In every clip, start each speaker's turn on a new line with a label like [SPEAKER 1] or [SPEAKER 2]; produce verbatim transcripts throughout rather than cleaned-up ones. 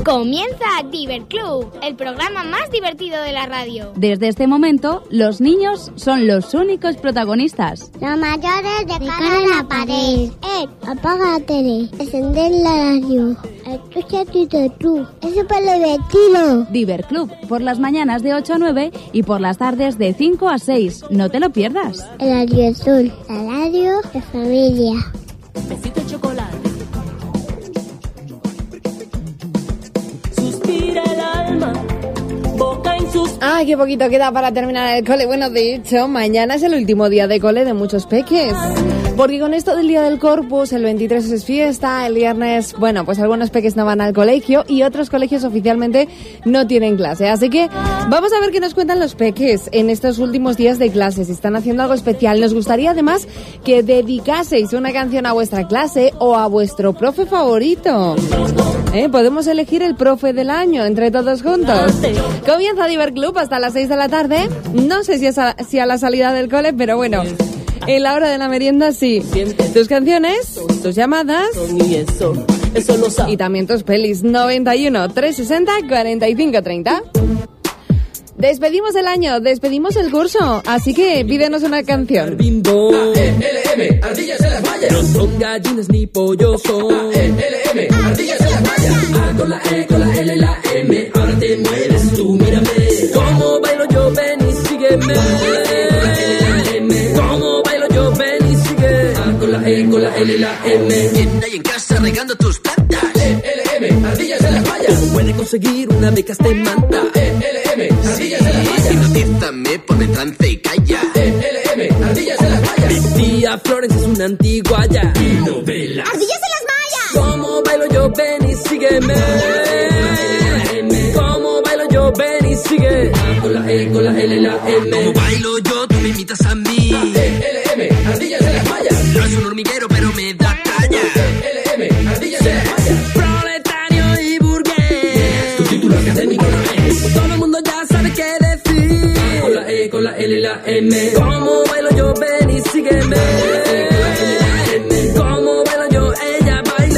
[SPEAKER 1] Comienza Diver Club, el programa más divertido de la radio.
[SPEAKER 2] Desde este momento, los niños son los únicos protagonistas.
[SPEAKER 3] Los mayores de cara a la pared. Eh, apaga la tele, encender la radio. Escucha tu tú. Es súper divertido.
[SPEAKER 2] Diver Club, por las mañanas de ocho a nueve y por las tardes de cinco a seis. No te lo pierdas.
[SPEAKER 3] El radio azul, la radio de familia.
[SPEAKER 4] Besito de chocolate. Suspira el alma, boca en sus...
[SPEAKER 5] Ay, qué poquito queda para terminar el cole. Bueno, de hecho, mañana es el último día de cole de muchos peques. Porque con esto del Día del Corpus, el veintitrés es fiesta, el viernes, bueno, pues algunos peques no van al colegio y otros colegios oficialmente no tienen clase. Así que vamos a ver qué nos cuentan los peques en estos últimos días de clase, si están haciendo algo especial. Nos gustaría además que dedicaseis una canción a vuestra clase o a vuestro profe favorito. ¿Eh? Podemos elegir el profe del año entre todos juntos. Comienza Diver Club hasta las seis de la tarde. No sé si, es a, si a la salida del cole, pero bueno, en la hora de la merienda sí. Tus canciones, tus llamadas y también tus pelis. Noventa y uno, trescientos sesenta, cuarenta y cinco, treinta. Despedimos el año, despedimos el curso, así que pídenos una canción.
[SPEAKER 6] A E L M, ardillas en las vallas. No son gallinas ni pollos, son A E L M, ardillas en las vallas. A con la E, con la L, la M, ahora te mueves tú, mírame. Como bailo yo, ven y sígueme. Como bailo yo, ven y sigue. A con la E, con la L, la M. ¿Quién hay en casa regando tus plantas? A E L M, ardillas en las vallas. ¿Cómo puede conseguir una beca este manta? A E L M, ardillas en las vallas. Hipnotízame, ponme trance y calla. A E L M, ardillas en las vallas. Mi tía Florence es una antigua ya. Y novelas.
[SPEAKER 3] ¡Ardillas en las vallas!
[SPEAKER 6] Como bailo yo, ven y sígueme. Como bailo yo, ven y sigue. A con la E, con la L, la M. Como bailo yo, tú me imitas a mí. A E L M, ardillas en las vallas. No es un hormiguero, pero me da caña. A E L M, ardillas en las vallas. Proletario y burgués. Tu título académico no es. Todo el mundo ya sabe qué decir. A con la E, con la L, la M. Como bailo yo, ven y sígueme. Como bailo yo, ella baila.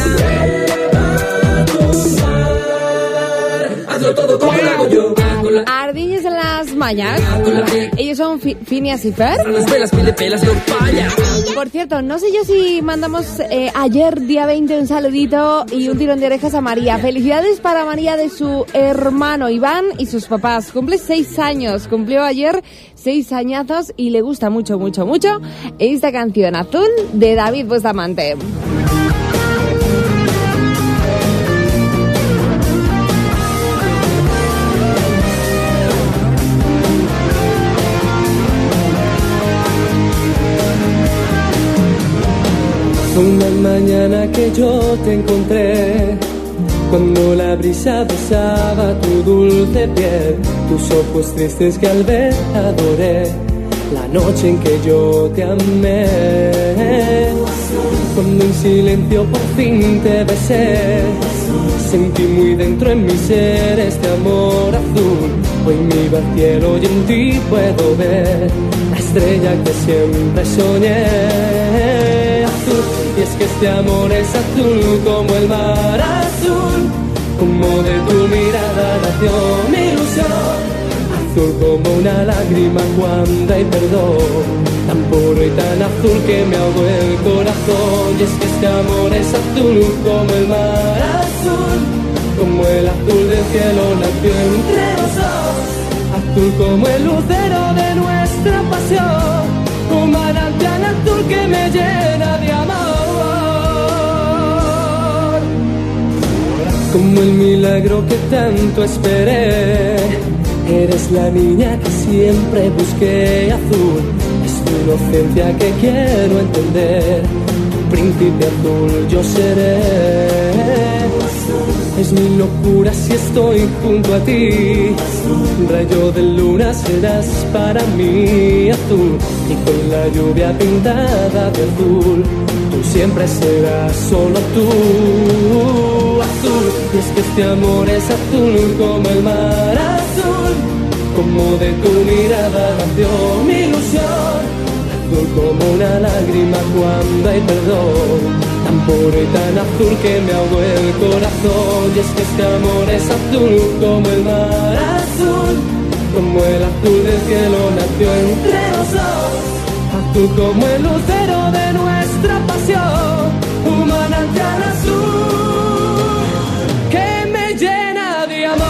[SPEAKER 6] Hazlo todo como lo hago yo.
[SPEAKER 5] Ardillas en las mallas. Ellos son Fi- Phineas y Ferb.
[SPEAKER 6] Las velas, pile pelas, no falla.
[SPEAKER 5] Por cierto, no sé yo si mandamos eh, ayer, día veinte, un saludito y un tirón de orejas a María. Felicidades para María de su hermano Iván y sus papás. Cumple seis años, cumplió ayer seis añazos y le gusta mucho, mucho, mucho esta canción Azul de David Bustamante.
[SPEAKER 7] Una mañana que yo te encontré, cuando la brisa besaba tu dulce piel, tus ojos tristes que al ver adoré, la noche en que yo te amé. Cuando en silencio por fin te besé, sentí muy dentro en mi ser este amor azul. Hoy miro al cielo y en ti puedo ver la estrella que siempre soñé. Azul, y es que este amor es azul como el mar azul, como de tu mirada nació mi ilusión. Azul como una lágrima cuando hay perdón, tan puro y tan azul que me ahogó el corazón. Y es que este amor es azul como el mar azul, como el azul del cielo nació entre los dos. Azul como el lucero de nuestra pasión, un manantial azul que me llena de amor. Como el milagro que tanto esperé, eres la niña que siempre busqué. Azul es tu inocencia que quiero entender, tu príncipe azul yo seré. Es mi locura si estoy junto a ti, rayo de luna serás para mí. Azul, y con la lluvia pintada de azul, tú siempre serás solo tú. Azul, y es que este amor es azul como el mar azul, como de tu mirada nació mi ilusión. Azul como una lágrima cuando hay perdón, tan por hoy tan azul que me ahogó el corazón. Y es que este amor es azul como el mar azul, como el azul del cielo nació entre los dos, azul como el lucero de nuestra pasión, un manantial azul que me llena de amor.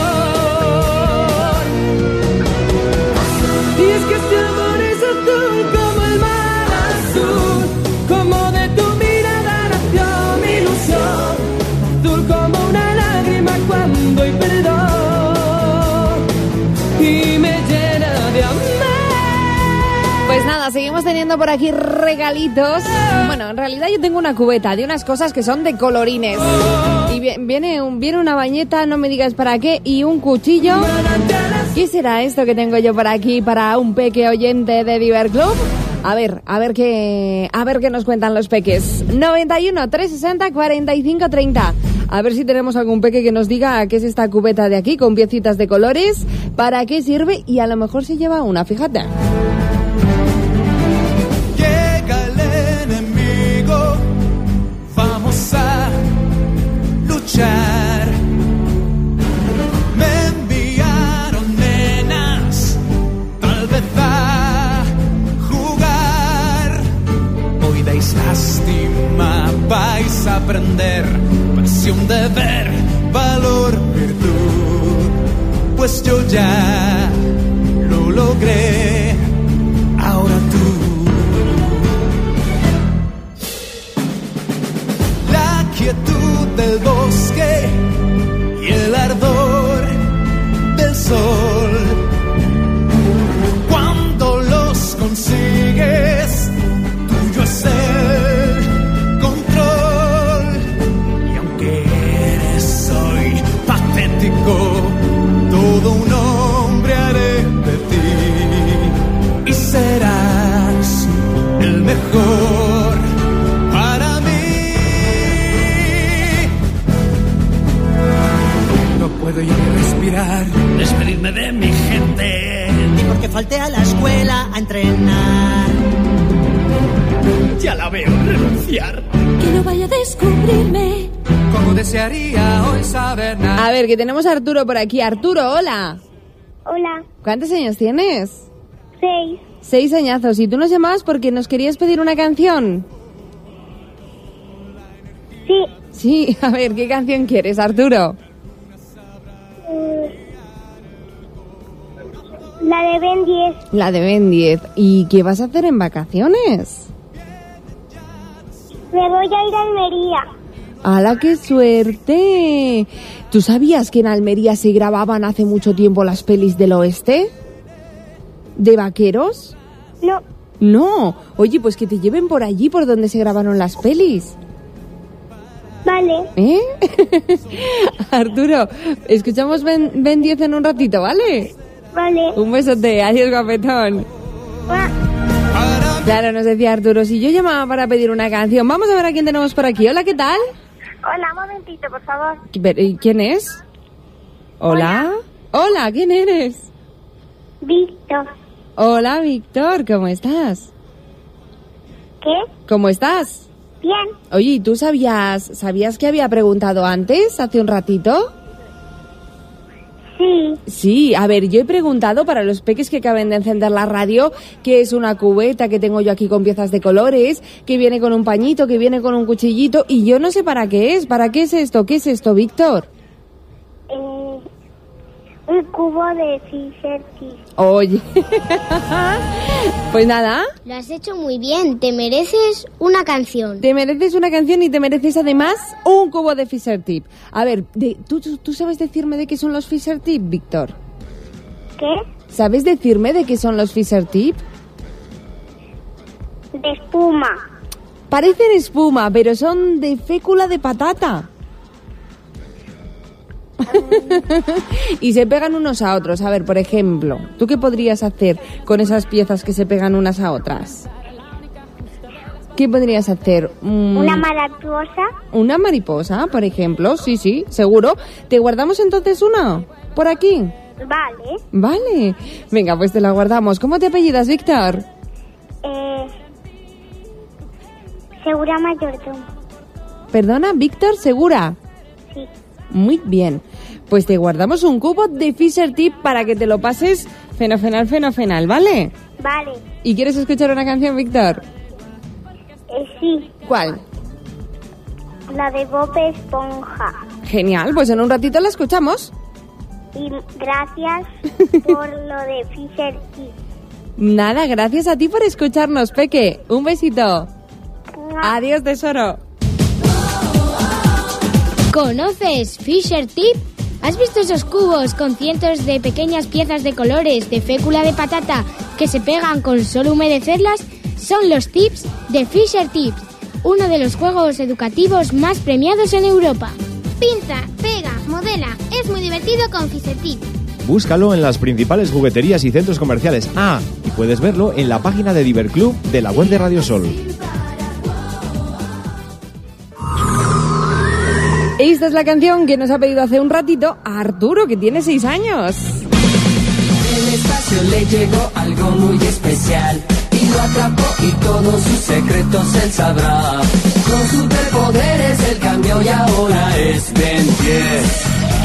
[SPEAKER 7] Y es que este amor es azul como el mar azul, como de tu mirada nació mi ilusión, azul como una lágrima cuando hay perdón, y me llena de amor.
[SPEAKER 5] Pues nada, seguimos teniendo por aquí regalitos. Bueno, en realidad yo tengo una cubeta de unas cosas que son de colorines. Y viene, un, viene una bañeta, no me digas para qué, y un cuchillo. ¿Qué será esto que tengo yo por aquí para un peque oyente de Diver Club? A ver, a ver qué, a ver qué nos cuentan los peques. noventa y uno, trescientos sesenta, cuarenta y cinco, treinta. A ver si tenemos algún peque que nos diga qué es esta cubeta de aquí con piecitas de colores, para qué sirve y a lo mejor se lleva una, fíjate.
[SPEAKER 8] Llega el enemigo, vamos a luchar. Me enviaron nenas, tal vez a jugar. Hoy dais lástima, vais a aprender pasión, deber, valor, virtud. Pues yo ya lo logré, ahora tú. La quietud del bosque y el ardor del sol, cuando los consigues, tuyo es el control. Y aunque eres hoy patético, todo un hombre haré de ti, y serás el mejor para mí. No puedo ya ni respirar, despedirme de mi gente,
[SPEAKER 9] ni porque falté a la escuela a entrenar.
[SPEAKER 8] Ya la veo renunciar.
[SPEAKER 4] Que no vaya a descubrirme.
[SPEAKER 8] Como desearía hoy saber nada.
[SPEAKER 5] A ver, que tenemos a Arturo por aquí. Arturo, hola.
[SPEAKER 3] Hola,
[SPEAKER 5] ¿Cuántos años tienes?
[SPEAKER 3] seis.
[SPEAKER 5] Seis añazos. ¿Y tú nos llamabas porque nos querías pedir una canción?
[SPEAKER 3] Sí.
[SPEAKER 5] Sí, a ver, ¿qué canción quieres, Arturo?
[SPEAKER 3] La de Ben diez.
[SPEAKER 5] La de Ben diez. ¿Y qué vas a hacer en vacaciones?
[SPEAKER 3] Me voy a ir a Almería.
[SPEAKER 5] ¡Hala, qué suerte! ¿Tú sabías que en Almería se grababan hace mucho tiempo las pelis del oeste? ¿De vaqueros?
[SPEAKER 3] No.
[SPEAKER 5] No. Oye, pues que te lleven por allí, por donde se grabaron las pelis.
[SPEAKER 3] Vale.
[SPEAKER 5] ¿Eh? Arturo, escuchamos Ben, Ben diez en un ratito, ¿vale?
[SPEAKER 3] Vale.
[SPEAKER 5] Un besote. Adiós, guapetón.
[SPEAKER 3] Ah.
[SPEAKER 5] Claro, nos decía Arturo, si yo llamaba para pedir una canción. Vamos a ver a quién tenemos por aquí. Hola, ¿qué tal?
[SPEAKER 3] Hola, un momentito, por favor.
[SPEAKER 5] ¿Quién es? Hola. Hola, ¿quién eres?
[SPEAKER 3] Víctor.
[SPEAKER 5] Hola, Víctor, ¿cómo estás?
[SPEAKER 3] ¿Qué?
[SPEAKER 5] ¿Cómo estás?
[SPEAKER 3] Bien.
[SPEAKER 5] Oye, ¿y tú sabías, sabías que había preguntado antes, hace un ratito?
[SPEAKER 3] Sí.
[SPEAKER 5] Sí, a ver, yo he preguntado para los peques que acaben de encender la radio qué es una cubeta que tengo yo aquí con piezas de colores, que viene con un pañito, que viene con un cuchillito, y yo no sé para qué es. ¿Para qué es esto? ¿Qué es esto, Víctor?
[SPEAKER 3] Eh, un cubo de Fisher-Tips.
[SPEAKER 5] Oye, pues nada.
[SPEAKER 3] Lo has hecho muy bien. Te mereces una canción.
[SPEAKER 5] Te mereces una canción y te mereces además un cubo de Fisher-Tip. A ver, de, ¿tú, tú, ¿tú sabes decirme de qué son los Fisher-Tip, Víctor?
[SPEAKER 3] ¿Qué?
[SPEAKER 5] ¿Sabes decirme de qué son los Fisher-Tip?
[SPEAKER 3] De espuma.
[SPEAKER 5] Parecen espuma, pero son de fécula de patata. Y se pegan unos a otros. A ver, por ejemplo, ¿tú qué podrías hacer con esas piezas que se pegan unas a otras? ¿Qué podrías hacer? Mm,
[SPEAKER 3] Una mariposa.
[SPEAKER 5] Una mariposa, por ejemplo. Sí, sí, seguro. ¿Te guardamos entonces una por aquí?
[SPEAKER 3] Vale.
[SPEAKER 5] Vale. Venga, pues te la guardamos. ¿Cómo te apellidas, Víctor?
[SPEAKER 3] Eh, Segura Mayordomo.
[SPEAKER 5] Perdona, Víctor, ¿segura?
[SPEAKER 3] Sí.
[SPEAKER 5] Muy bien. Pues te guardamos un cubo de Fisher Tip para que te lo pases fenomenal, fenomenal, ¿vale?
[SPEAKER 3] Vale.
[SPEAKER 5] ¿Y quieres escuchar una canción, Víctor?
[SPEAKER 3] Eh, sí.
[SPEAKER 5] ¿Cuál?
[SPEAKER 3] La de Bob Esponja.
[SPEAKER 5] Genial, pues en un ratito la escuchamos.
[SPEAKER 3] Y gracias por lo de Fisher Tip.
[SPEAKER 5] Nada, gracias a ti por escucharnos, Peque. Un besito. Adiós, tesoro.
[SPEAKER 1] ¿Conoces Fisher Tip? ¿Has visto esos cubos con cientos de pequeñas piezas de colores de fécula de patata que se pegan con solo humedecerlas? Son los tips de Fisher Tips, uno de los juegos educativos más premiados en Europa.
[SPEAKER 10] Pinta, pega, modela. Es muy divertido con Fisher Tip.
[SPEAKER 11] Búscalo en las principales jugueterías y centros comerciales. Ah, y puedes verlo en la página de Diverclub de la web de Radio Sol.
[SPEAKER 5] Esta es la canción que nos ha pedido hace un ratito a Arturo, que tiene seis años.
[SPEAKER 6] En el espacio le llegó algo muy especial y lo atrapó y todos sus secretos él sabrá. Con superpoderes él cambió y ahora es Ben diez.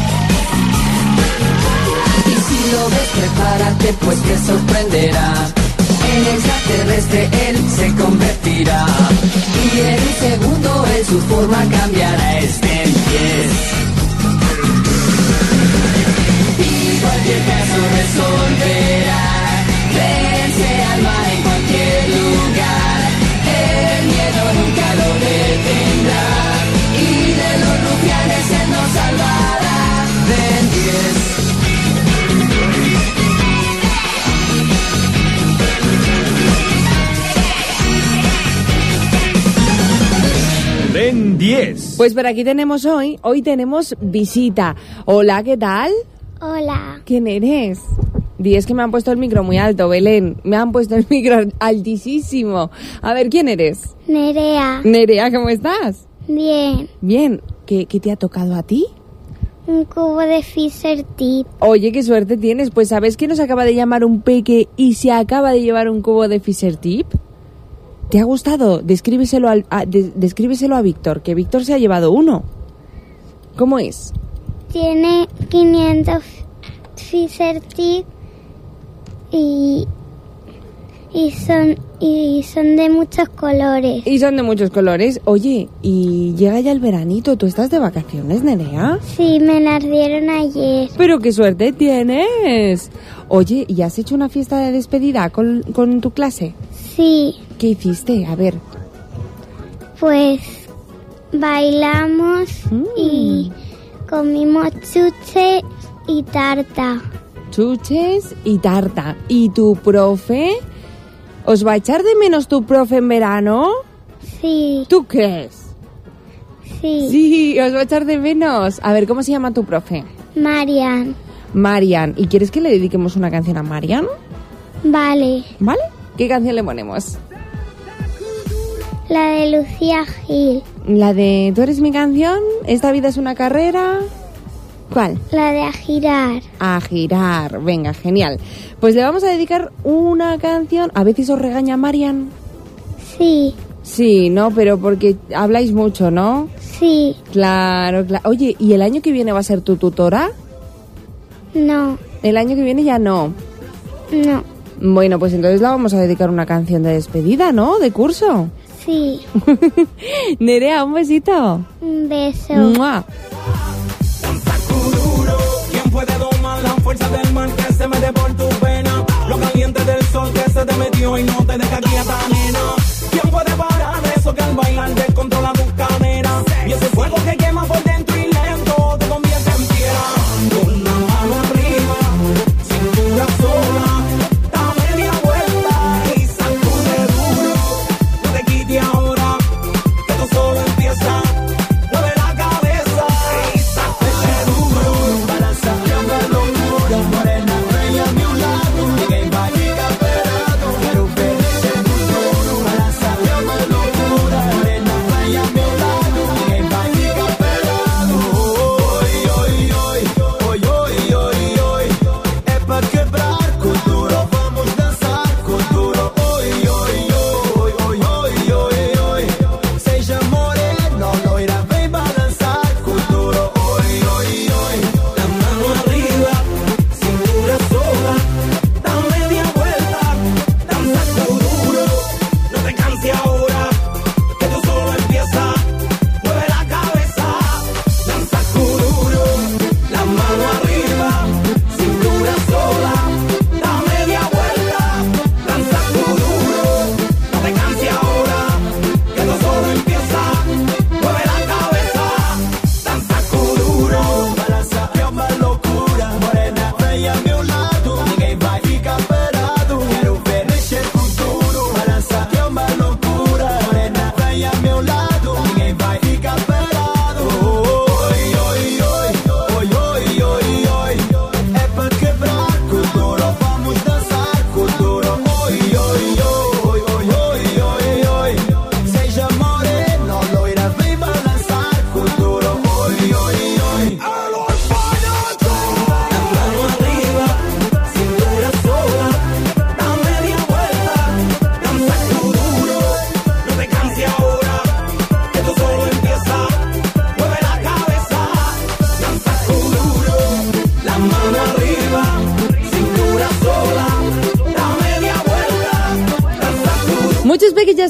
[SPEAKER 6] Y si lo ves, prepárate pues que sorprenderá. En extraterrestre él se convertirá y en un segundo en su forma cambiará. Es Ben diez. Y cualquier caso resolverá. Vence al mal en cualquier lugar. El miedo nunca lo detendrá y de los rufianes él nos salvará. Ben diez.
[SPEAKER 11] Ben diez.
[SPEAKER 5] Pues por aquí tenemos hoy, hoy tenemos visita. Hola, ¿qué tal?
[SPEAKER 3] Hola.
[SPEAKER 5] ¿Quién eres? Di, es que me han puesto el micro muy alto, Belén. Me han puesto el micro altísimo. A ver, ¿quién eres?
[SPEAKER 3] Nerea.
[SPEAKER 5] Nerea, ¿cómo estás?
[SPEAKER 3] Bien.
[SPEAKER 5] Bien. ¿Qué, qué te ha tocado a ti?
[SPEAKER 3] Un cubo de Fisher Tip.
[SPEAKER 5] Oye, qué suerte tienes. Pues ¿sabes que nos acaba de llamar un peque y se acaba de llevar un cubo de Fisher Tip? ¿Te ha gustado? Descríbeselo, al, a, de, descríbeselo a Víctor, que Víctor se ha llevado uno. ¿Cómo es?
[SPEAKER 3] Tiene quinientos Fisher Tip y, y, son, y son de muchos colores.
[SPEAKER 5] Y son de muchos colores. Oye, y llega ya el veranito. ¿Tú estás de vacaciones, Nerea?
[SPEAKER 3] Sí, me las dieron ayer.
[SPEAKER 5] ¡Pero qué suerte tienes! Oye, ¿y has hecho una fiesta de despedida con, con tu clase?
[SPEAKER 3] Sí.
[SPEAKER 5] ¿Qué hiciste? A ver.
[SPEAKER 3] Pues bailamos mm. y comimos chuches y tarta.
[SPEAKER 5] Chuches y tarta. ¿Y tu profe? ¿Os va a echar de menos tu profe en verano?
[SPEAKER 3] Sí.
[SPEAKER 5] ¿Tú crees?
[SPEAKER 3] Sí.
[SPEAKER 5] Sí, os va a echar de menos. A ver, ¿cómo se llama tu profe?
[SPEAKER 3] Marian.
[SPEAKER 5] Marian. ¿Y quieres que le dediquemos una canción a Marian?
[SPEAKER 3] Vale.
[SPEAKER 5] ¿Vale? ¿Qué canción le ponemos?
[SPEAKER 3] La de Lucía Gil.
[SPEAKER 5] La de ¿Tú eres mi canción? ¿Esta vida es una carrera? ¿Cuál?
[SPEAKER 3] La de A girar.
[SPEAKER 5] A girar. Venga, genial. Pues le vamos a dedicar una canción. ¿A veces os regaña Marian?
[SPEAKER 3] Sí.
[SPEAKER 5] Sí, ¿no? Pero porque habláis mucho, ¿no?
[SPEAKER 3] Sí.
[SPEAKER 5] Claro, claro. Oye, ¿y el año que viene va a ser tu tutora?
[SPEAKER 3] No.
[SPEAKER 5] El año que viene ya no.
[SPEAKER 3] No.
[SPEAKER 5] Bueno, pues entonces la vamos a dedicar una canción de despedida, ¿no? De curso.
[SPEAKER 3] Sí.
[SPEAKER 5] Nerea, un besito.
[SPEAKER 3] Un beso.
[SPEAKER 5] ¡Mua!
[SPEAKER 12] ¿Quién puede domar la fuerza del mar que se mete por tu pena? Lo caliente del sol que se te metió y no te deja quieta, nena. ¿Quién puede parar eso que al bailar descontrola tus caderas? Y ese fuego que quema por dentro y lento te convierte en piedra. Con una mano arriba, cintura sola.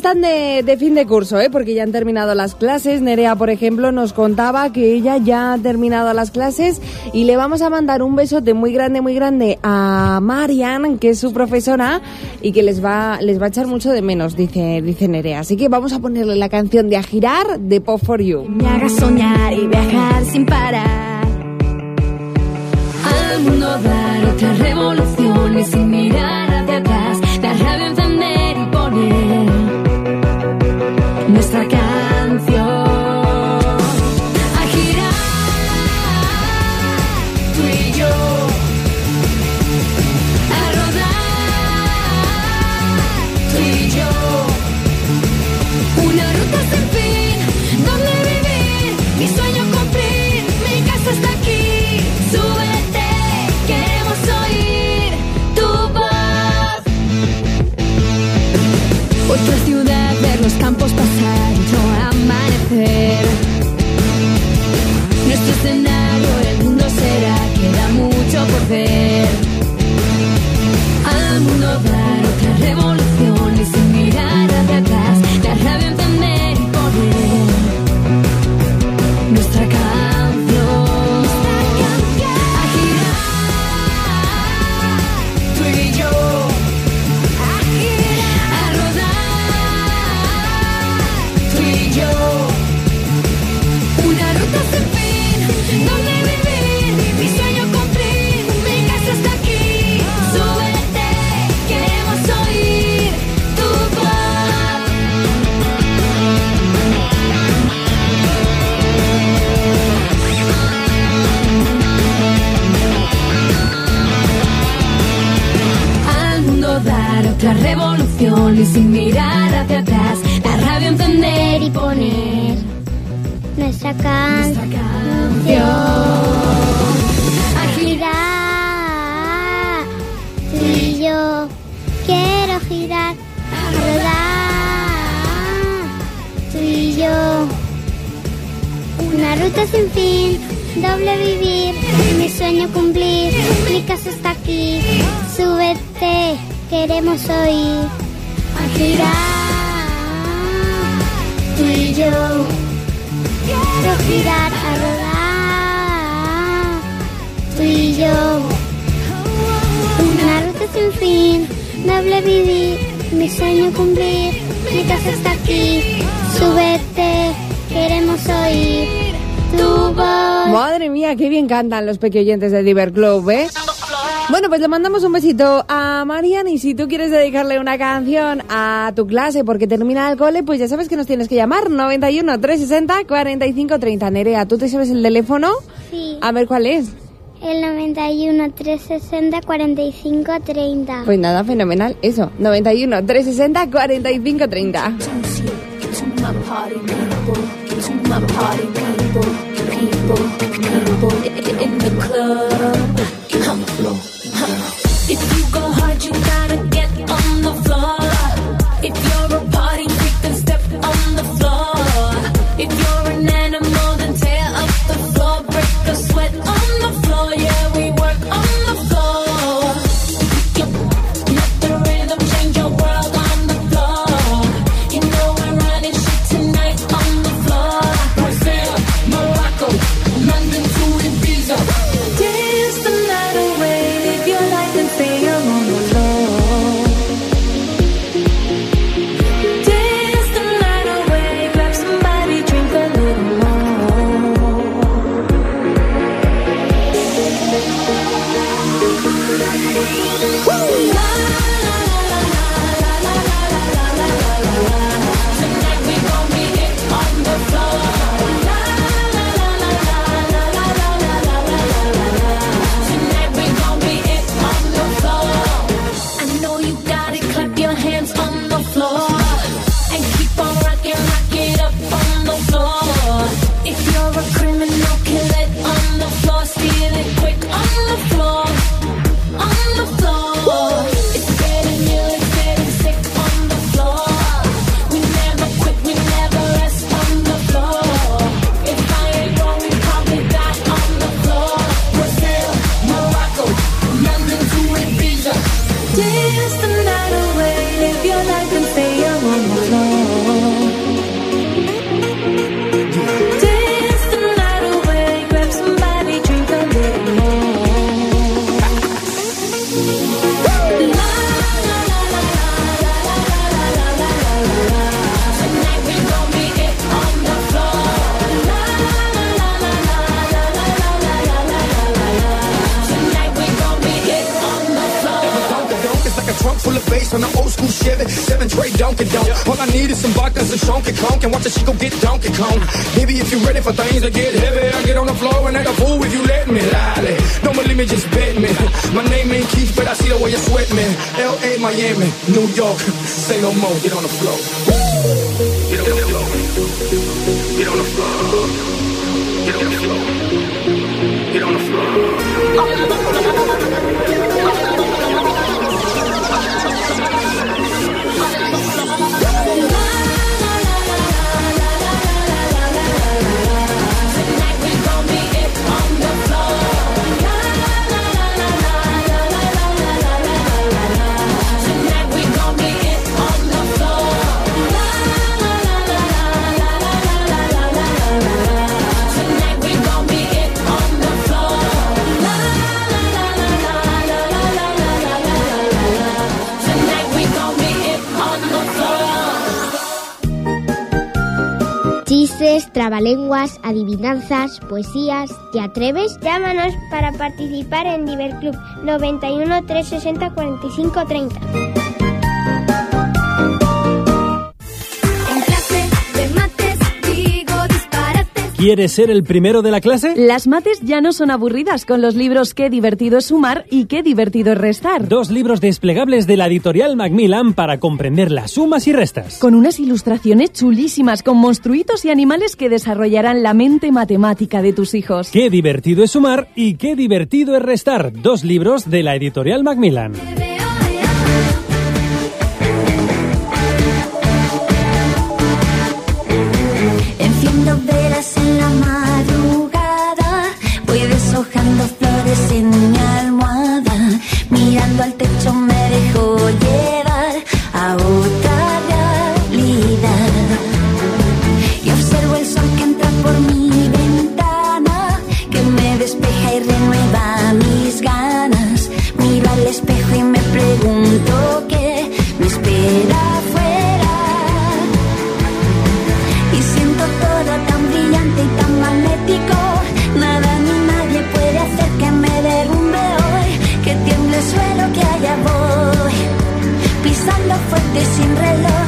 [SPEAKER 5] están de, de fin de curso, ¿eh? Porque ya han terminado las clases. Nerea, por ejemplo, nos contaba que ella ya ha terminado las clases y le vamos a mandar un besote muy grande, muy grande a Marian, que es su profesora y que les va, les va a echar mucho de menos, dice, dice Nerea. Así que vamos a ponerle la canción de A Girar de Pop for You.
[SPEAKER 4] Me haga soñar y viajar sin parar, al mundo dar otra revolución y sin mirar hacia atrás, la radio encender y poner nuestra canción. A girar, tú y yo, a rodar, tú y yo, una ruta sin fin, donde vivir, mi sueño cumplir, mi casa está aquí, súbete, queremos oír tu voz. Otra ciudad, ver los campos pasar, otro amanecer. Nuestro escenario, el mundo será, queda mucho por ver. Al mundo dar otra revolución y sin mirar hacia atrás, la radio encender y poner nuestra canción. A girar, tú y yo, a girar, a rodar, tú y yo, una ruta sin fin, donde vivir, mi sueño cumplir, mi casa está aquí, súbete, queremos oír tu voz. Al mundo dar otra revolución y sin mirar hacia atrás, la radio encender y poner
[SPEAKER 3] Nuestra canción.
[SPEAKER 4] a
[SPEAKER 3] Girar, tú y yo, quiero girar, rodar, tú y yo, una ruta sin fin, doble vivir, mi sueño cumplir, mi casa está aquí, súbete, queremos oír, a girar, tú y yo, quiero girar, a rodar, tú y yo, una ruta sin fin, doble vivir, mi sueño cumplir, mi casa está aquí, súbete, queremos oír tu voz.
[SPEAKER 5] Madre mía, qué bien cantan los pequeños de Diver Club, ¿eh? Bueno, pues le mandamos un besito a Marian y si tú quieres dedicarle una canción a tu clase porque termina el cole, pues ya sabes que nos tienes que llamar noventa y uno, trescientos sesenta, cuarenta y cinco treinta. Nerea, ¿tú te sabes el teléfono?
[SPEAKER 3] Sí.
[SPEAKER 5] A ver, ¿cuál es?
[SPEAKER 3] El noventa y uno, trescientos sesenta, cuarenta y cinco treinta.
[SPEAKER 5] Pues nada, fenomenal, eso, noventa y uno, trescientos sesenta, cuarenta y cinco treinta.
[SPEAKER 4] If you go hard, you gotta get on the floor. If you're a party freak, then step on the floor. If you're an animal, then tear up the floor. Break a sweat on the floor, yeah, we work on the floor. Let the rhythm change your world on the floor. You know we're running shit tonight on the floor. Brazil, Morocco, London to Ibiza. Dance the night
[SPEAKER 12] Donkey Donk. All I need is some vodka, some Shonky Conk, and watch the Chico get Donkey Kong. Baby, if you're ready for things to get heavy, I get on the floor and act a fool if you let me. Lolly, don't believe me, just bet me. My name ain't Keith, but I see the way you sweat me. L A, Miami, New York, say no more, get on the floor. Get on the floor. Get on the floor. Get on the floor. Get on the floor.
[SPEAKER 10] Chistes, trabalenguas, adivinanzas, poesías. ¿Te atreves?
[SPEAKER 3] Llámanos para participar en Diverclub noventa y uno, trescientos sesenta, cuarenta y cinco, treinta.
[SPEAKER 13] ¿Quieres ser el primero de la clase?
[SPEAKER 2] Las mates ya no son aburridas con los libros Qué divertido es sumar y Qué divertido es restar.
[SPEAKER 13] Dos libros desplegables de la editorial Macmillan para comprender las sumas y restas.
[SPEAKER 2] Con unas ilustraciones chulísimas con monstruitos y animales que desarrollarán la mente matemática de tus hijos.
[SPEAKER 13] Qué divertido es sumar y Qué divertido es restar. Dos libros de la editorial Macmillan.
[SPEAKER 14] Enciendo velas en la madrugada, voy deshojando flores en mi almohada, mirando al techo me dejo llevar a otra realidad. Y observo el sol que entra por mi ventana, que me despeja y renueva mis ganas. Miro al espejo y me pregunto qué me espera afuera. Y siento todo tan brillante y tan magnético, nada ni nadie puede hacer que me derrumbe hoy, que tiemble el suelo, que allá voy, pisando fuerte sin reloj.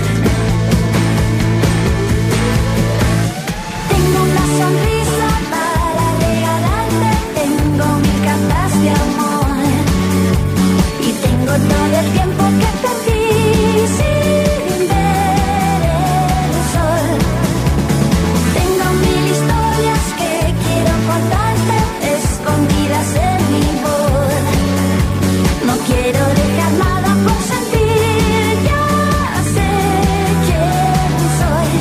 [SPEAKER 14] Tengo una sonrisa para regalarte, tengo mil cartas de amor, y tengo todo el tiempo que perdí sin ver el sol. Tengo mil historias que quiero contarte, escondidas en mi voz. No quiero dejar nada por sentir, ya sé quién soy.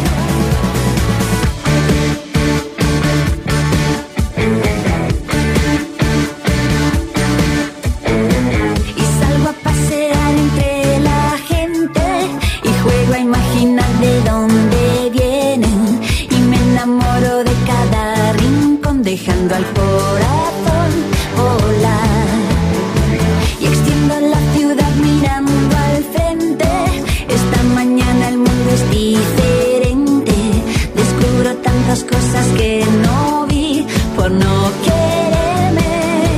[SPEAKER 14] Y salgo a pasear entre la gente y juego a imaginar de dónde vienen, y me enamoro de cada rincón, dejando al corazón volar. Y extiendo la ciudad mirando al frente, esta mañana el mundo es diferente. Descubro tantas cosas que no vi por no quererme.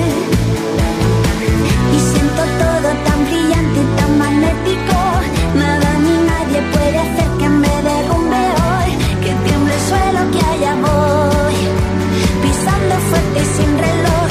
[SPEAKER 14] Y siento todo tan brillante y tan magnético, nada ni nadie puede hacer que me derrumbe hoy, que tiemble el suelo, que allá voy, pisando fuerte y sin reloj.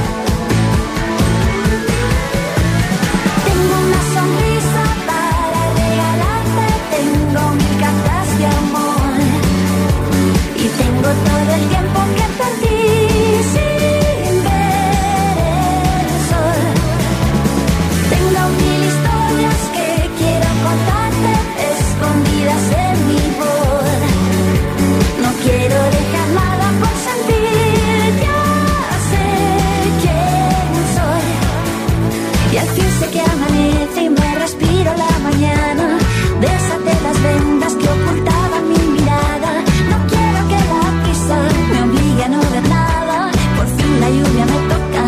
[SPEAKER 14] Tengo una sonrisa para regalarte, tengo mil cartas de amor, y tengo todo el tiempo que perdí sin ver el sol. Tengo mil historias que quiero contarte, escondidas en mi voz. No quiero dejar nada por sentir, ya sé quién soy. Y al fin sé que amanece y me respiro la mañana, desaté las vendas que ocultaban mi mirada. No quiero que la prisa me obligue a no ver nada, por fin la lluvia me toca.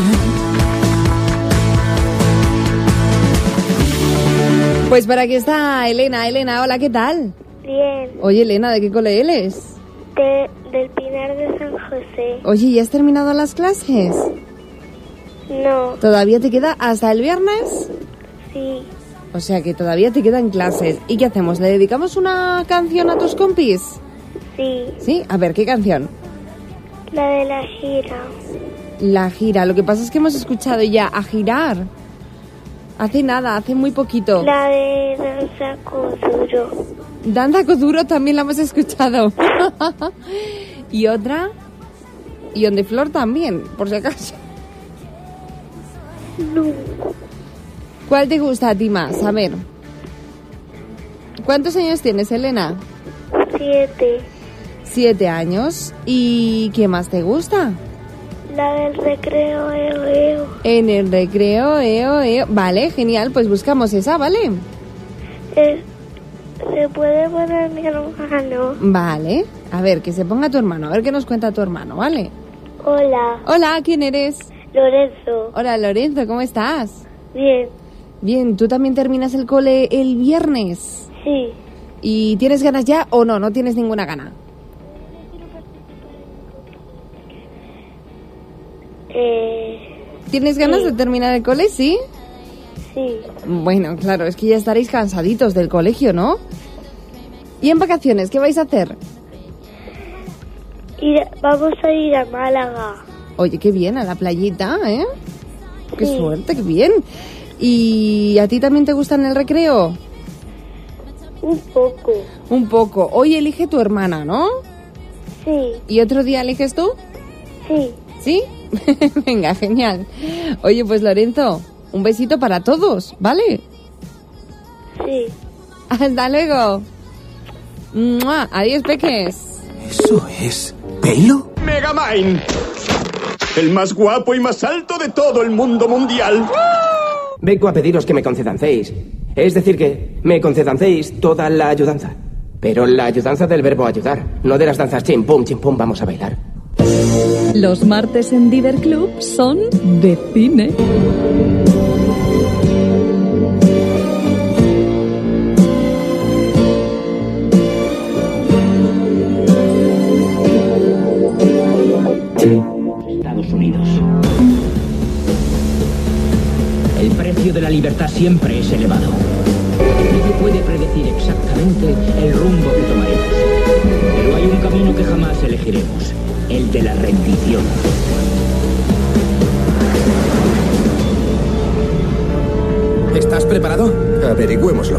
[SPEAKER 5] Pues por aquí está Elena. Elena, hola, ¿qué tal?
[SPEAKER 3] Bien,
[SPEAKER 5] Oye, Elena, ¿de qué cole eres?
[SPEAKER 3] de, del Pinar de San José.
[SPEAKER 5] Oye, ¿ya has terminado las clases?
[SPEAKER 3] No,
[SPEAKER 5] ¿Todavía te queda hasta el viernes?
[SPEAKER 3] sí.
[SPEAKER 5] O sea que todavía te quedan clases. ¿Y qué hacemos? ¿Le dedicamos una canción a tus compis?
[SPEAKER 3] Sí.
[SPEAKER 5] ¿Sí? A ver, ¿qué canción?
[SPEAKER 3] La de la gira.
[SPEAKER 5] La gira. Lo que pasa es que hemos escuchado ya a girar. Hace nada, hace muy poquito.
[SPEAKER 3] La de Danza Kuduro.
[SPEAKER 5] Danza Kuduro también la hemos escuchado. ¿Y otra? Y On the Floor también, por si acaso.
[SPEAKER 3] No.
[SPEAKER 5] ¿Cuál te gusta a ti más? A ver. ¿Cuántos años tienes, Elena?
[SPEAKER 3] Siete.
[SPEAKER 5] Siete años. ¿Y qué más te gusta?
[SPEAKER 3] La del recreo, eo, eo.
[SPEAKER 5] En el recreo, eo, eo. Vale, genial, pues buscamos esa, ¿vale?
[SPEAKER 3] Eh, ¿Se puede poner mi hermano?
[SPEAKER 5] Vale. A ver, que se ponga tu hermano, a ver qué nos cuenta tu hermano, ¿vale?
[SPEAKER 3] Hola.
[SPEAKER 5] Hola, ¿quién eres?
[SPEAKER 3] Lorenzo.
[SPEAKER 5] Hola, Lorenzo, ¿cómo estás?
[SPEAKER 3] Bien.
[SPEAKER 5] Bien, ¿tú también terminas el cole el viernes?
[SPEAKER 3] Sí.
[SPEAKER 5] ¿Y tienes ganas ya o no? ¿No tienes ninguna gana?
[SPEAKER 3] Eh,
[SPEAKER 5] ¿Tienes ganas
[SPEAKER 3] sí.
[SPEAKER 5] de terminar el cole, sí?
[SPEAKER 3] Sí.
[SPEAKER 5] Bueno, claro, es que ya estaréis cansaditos del colegio, ¿no? ¿Y en vacaciones qué vais a hacer?
[SPEAKER 3] Ir, vamos a ir a Málaga.
[SPEAKER 5] Oye, qué bien, a la playita, ¿eh? Qué
[SPEAKER 3] Sí.
[SPEAKER 5] suerte, qué bien. ¿Y a ti también te gusta en el recreo?
[SPEAKER 3] Un poco.
[SPEAKER 5] Un poco. Hoy elige tu hermana, ¿no?
[SPEAKER 3] Sí.
[SPEAKER 5] ¿Y otro día eliges tú?
[SPEAKER 3] Sí.
[SPEAKER 5] ¿Sí? Venga, genial. Oye, pues Lorenzo, un besito para todos, ¿vale?
[SPEAKER 3] Sí.
[SPEAKER 5] Hasta luego. ¡Mua! Adiós, peques.
[SPEAKER 15] ¿Eso es pelo?
[SPEAKER 16] Megamind, el más guapo y más alto de todo el mundo mundial.
[SPEAKER 17] Vengo a pediros que me concedancéis. Es decir, que me concedancéis toda la ayudanza. Pero la ayudanza del verbo ayudar, no de las danzas chim pum, chim pum, vamos a bailar.
[SPEAKER 2] Los martes en Diver Club son de cine.
[SPEAKER 18] Estados Unidos. El precio de la libertad siempre es elevado. Nadie puede predecir exactamente el rumbo que tomaremos. Pero hay un camino que jamás elegiremos. El de la rendición.
[SPEAKER 15] ¿Estás preparado? Averigüémoslo.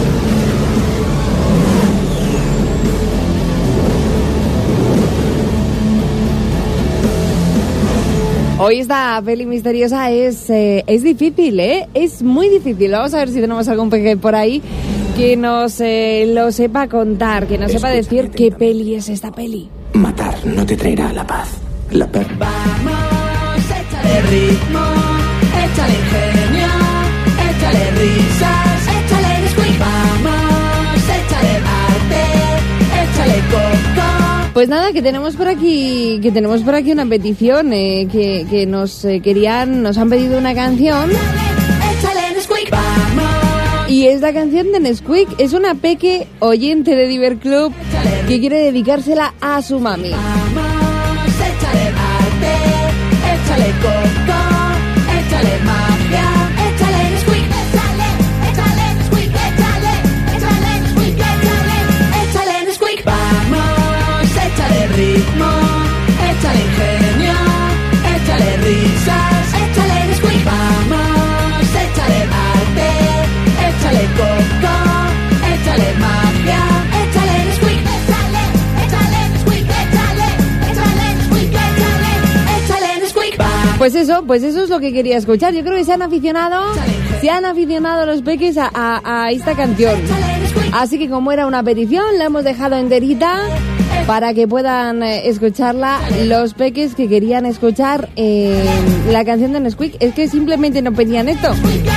[SPEAKER 5] Hoy esta peli misteriosa es, eh, es difícil, ¿eh? Es muy difícil. Vamos a ver si tenemos algún peque por ahí que nos eh, lo sepa contar, que nos sepa decir qué peli es esta peli.
[SPEAKER 15] Matar no te traerá la paz. La per...
[SPEAKER 9] Vamos, échale ritmo, échale ingenio, échale risas, échale Nesquik. Vamos, échale arte, échale coco.
[SPEAKER 5] Pues nada, que tenemos por aquí, que tenemos por aquí una petición, eh, que, que nos eh, querían, nos han pedido una canción.
[SPEAKER 9] Échale Nesquik. Vamos.
[SPEAKER 5] Y es la canción de Nesquik. Es una peque oyente de Diver Club que quiere dedicársela a su mami.
[SPEAKER 9] Vamos, échale arte, échale coco, échale magia, échale Nesquik. Échale, échale Nesquik, échale, échale Nesquik, échale, échale Nesquik. Vamos, échale ritmo, échale ingenio, échale risas, échale Nesquik. Vamos, échale arte, échale coco, échale magia, échale Nesquik. Échale, échale Nesquik, échale, échale Nesquik, échale, échale Nesquik.
[SPEAKER 5] Pues eso, pues eso es lo que quería escuchar. Yo creo que se han aficionado, se han aficionado los peques a, a, a esta canción. Así que como era una petición, la hemos dejado enterita para que puedan eh, escucharla los peques que querían escuchar eh, la canción de Nesquik. Es que simplemente no pedían esto.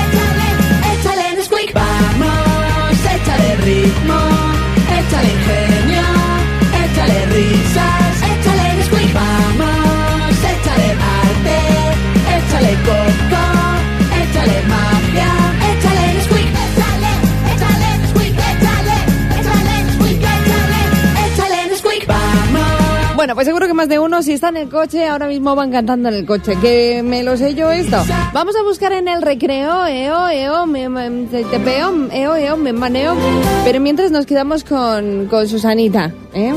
[SPEAKER 9] Échale Nesquik. Vamos, échale ritmo, échale ingenio, échale risas, échale Nesquik. Vamos, échale arte, échale coco, échale magia, échale Nesquik. Échale, échale Nesquik, échale, échale Nesquik, échale, échale Nesquik. Vamos.
[SPEAKER 5] Bueno, pues seguro que más de uno, si está en el coche, ahora mismo van cantando en el coche. Que me lo sé yo esto. Vamos a buscar en el recreo, eo, eo, me, me, te peo, eo, eo, me maneo. Pero mientras nos quedamos con, con Susanita, ¿eh?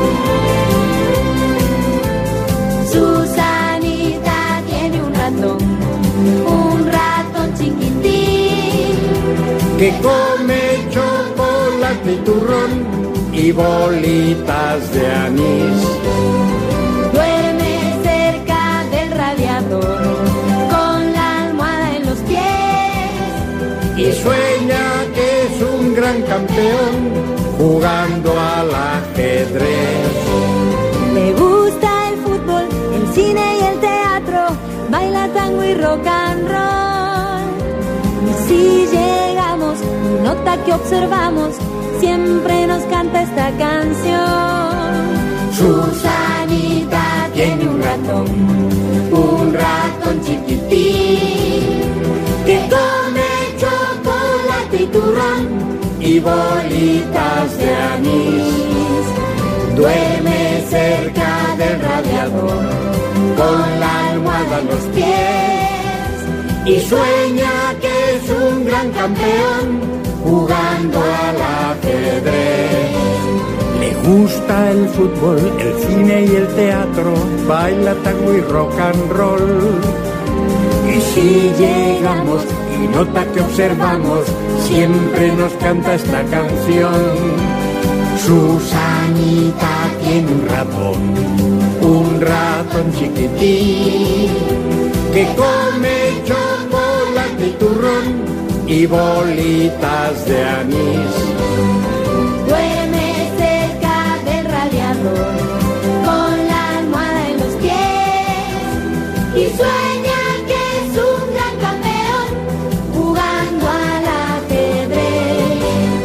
[SPEAKER 14] Susanita tiene un ratón, un ratón chiquitín,
[SPEAKER 19] que come chocolate y turrón y bolitas de anís.
[SPEAKER 14] Duerme cerca del radiador con la almohada en los pies
[SPEAKER 19] y sueña que es un gran campeón jugando al ajedrez.
[SPEAKER 14] Le gusta el fútbol, el cine y el teatro, baila tango y rock and roll. Y si llegamos, nota que observamos, siempre nos canta esta canción. Susanita tiene un ratón, un ratón chiquitín, que come chocolate y turrón
[SPEAKER 19] y bolitas de anís.
[SPEAKER 14] Duerme cerca del radiador con la almohada en los pies
[SPEAKER 19] y sueña que es un gran campeón jugando al ajedrez. Le gusta el fútbol, el cine y el teatro, baila tango y rock and roll. Y si llegamos y nota que observamos, siempre nos canta esta canción. Susanita tiene un ratón, un ratón chiquitín, que come chocolate y turrón y bolitas de anís.
[SPEAKER 14] Duerme cerca del radiador con la almohada en los pies y sueña que es un gran campeón jugando al ajedrez.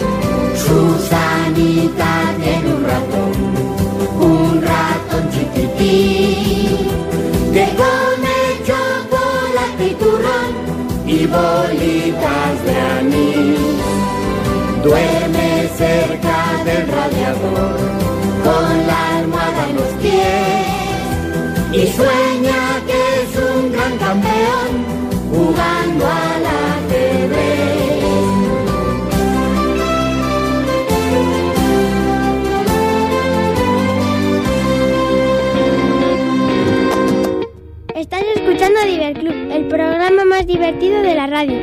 [SPEAKER 14] Susanita tiene un ratón, un ratón chiquitín, que come chocolate y turrón y bolitas de anís. Duerme cerca del radiador con la almohada en los pies y sueña que es un gran campeón jugando al ajedrez.
[SPEAKER 10] Estás escuchando Diverclub, el programa más divertido de la radio.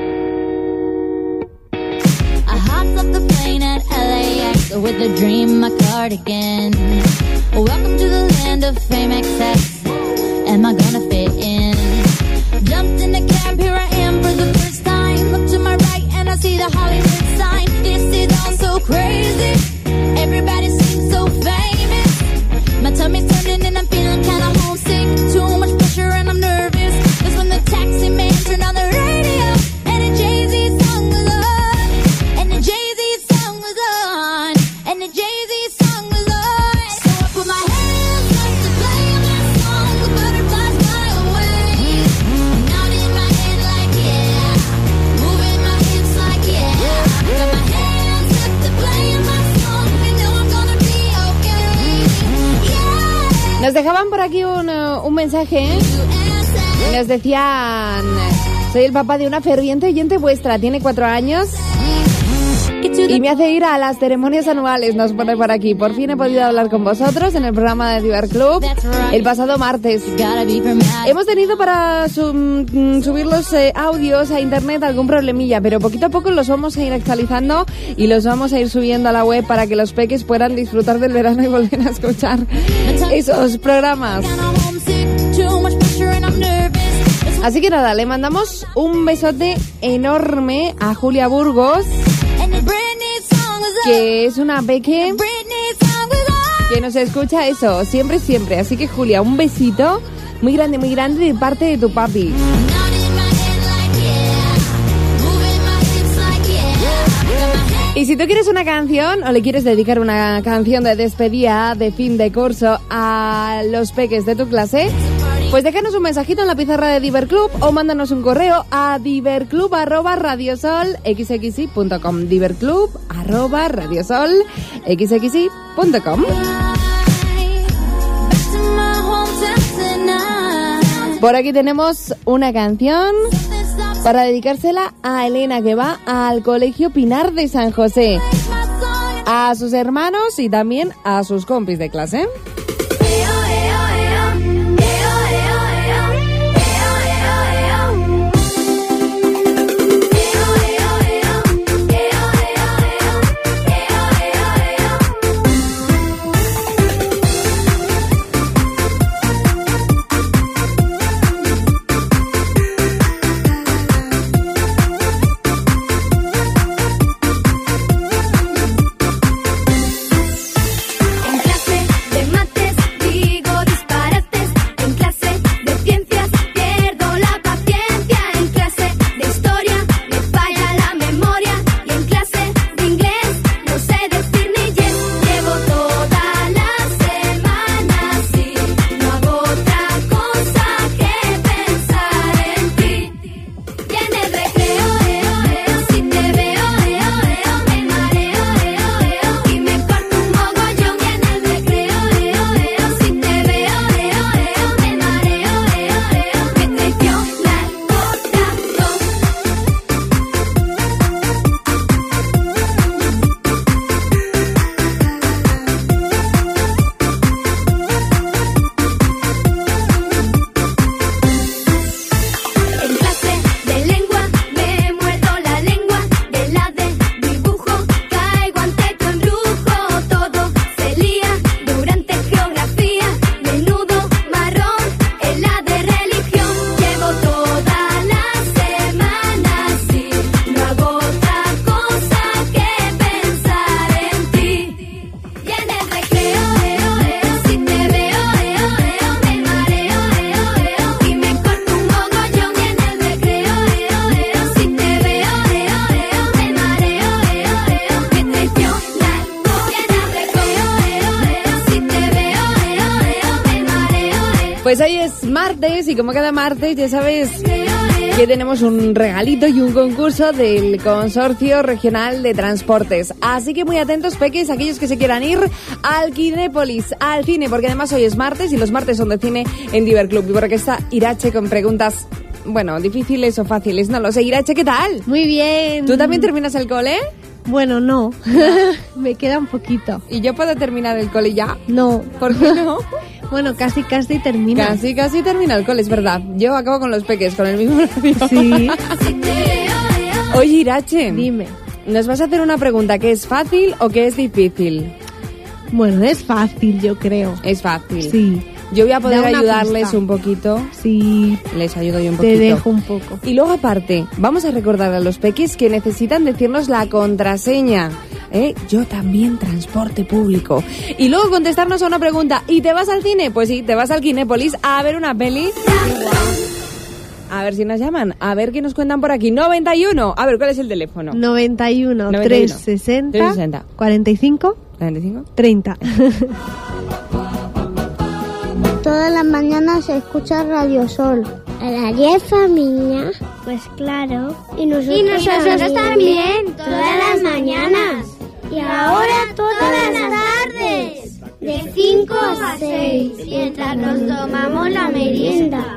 [SPEAKER 20] I hopped off the plane at L A X with a dream, my cardigan. Welcome to the land of fame excess. Am I gonna fit in? Jumped in the cab, here I am for the first time. Look to my right and I see the Hollywood sign. This is all so crazy. Everybody seems so famous. My tummy's turning and I'm feeling kinda homesick. Too much pressure and I'm nervous. That's when the taxi man turned on the radio and a Jay-Z song was on. And the Jay-Z song was on. And the Jay-Z song was on. So I put my hands up to play my song. The butterflies fly away. Nodding my head like yeah. Moving my hips like yeah. Got my hands up to play my song. I know I'm gonna be okay. Yeah.
[SPEAKER 5] Nos dejaban por aquí un, uh, un mensaje, ¿eh? Nos decían: soy el papá de una ferviente oyente vuestra, tiene cuatro años y me hace ir a las ceremonias anuales. Nos pone por aquí: por fin he podido hablar con vosotros en el programa de Diverclub el pasado martes. Hemos tenido para su, subir los eh, audios a internet algún problemilla, pero poquito a poco los vamos a ir actualizando y los vamos a ir subiendo a la web para que los peques puedan disfrutar del verano y volver a escuchar esos programas. Así que nada, le mandamos un besote enorme a Julia Burgos, que es una peque que nos escucha eso, siempre, siempre. Así que Julia, un besito muy grande, muy grande de parte de tu papi. Y si tú quieres una canción o le quieres dedicar una canción de despedida, de fin de curso a los peques de tu clase, pues déjanos un mensajito en la pizarra de Diverclub o mándanos un correo a diverclub arroba radiosolxxi punto com. Diverclub arroba radiosolxxi punto com. Por aquí tenemos una canción para dedicársela a Elena, que va al Colegio Pinar de San José, a sus hermanos y también a sus compis de clase. Pues hoy es martes y como cada martes ya sabes que tenemos un regalito y un concurso del Consorcio Regional de Transportes. Así que muy atentos, peques, aquellos que se quieran ir al Kinépolis, al cine, porque además hoy es martes y los martes son de cine en Diverclub. Y por aquí está Irache con preguntas, bueno, difíciles o fáciles, no lo sé. Irache, ¿qué tal?
[SPEAKER 21] Muy bien.
[SPEAKER 5] ¿Tú también terminas el cole?
[SPEAKER 21] Bueno, no. Me queda un poquito.
[SPEAKER 5] ¿Y yo puedo terminar el cole ya?
[SPEAKER 21] No.
[SPEAKER 5] ¿Por qué no?
[SPEAKER 21] Bueno, casi, casi termina.
[SPEAKER 5] Casi, casi termina el cole, es verdad. Yo acabo con los peques, con el mismo horario.
[SPEAKER 21] Sí.
[SPEAKER 5] Oye, Irache.
[SPEAKER 21] Dime.
[SPEAKER 5] ¿Nos vas a hacer una pregunta que es fácil o que es difícil?
[SPEAKER 21] Bueno, es fácil, yo creo.
[SPEAKER 5] Es fácil.
[SPEAKER 21] Sí.
[SPEAKER 5] Yo voy a poder
[SPEAKER 21] Da una
[SPEAKER 5] ayudarles
[SPEAKER 21] pista.
[SPEAKER 5] un poquito.
[SPEAKER 21] Sí.
[SPEAKER 5] Les ayudo yo un poquito.
[SPEAKER 21] Te dejo un poco.
[SPEAKER 5] Y luego, aparte, vamos a recordar a los peques que necesitan decirnos la contraseña. ¿Eh? Yo también, transporte público. Y luego contestarnos a una pregunta. ¿Y te vas al cine? Pues sí, te vas al Kinépolis a ver una peli. A ver si nos llaman. A ver qué nos cuentan por aquí. noventa y uno. A ver, ¿cuál es el teléfono?
[SPEAKER 21] noventa y uno, trescientos sesenta, cuarenta y cinco,
[SPEAKER 5] cuarenta y cinco,
[SPEAKER 21] treinta.
[SPEAKER 3] Todas las mañanas se escucha Radio Sol. ¿A la diez familia? Pues claro. Y nosotros,
[SPEAKER 10] Y nosotros
[SPEAKER 3] también.
[SPEAKER 10] también, todas las mañanas.
[SPEAKER 3] Y ahora todas las tardes. De cinco a seis.
[SPEAKER 10] Mientras nos tomamos la merienda.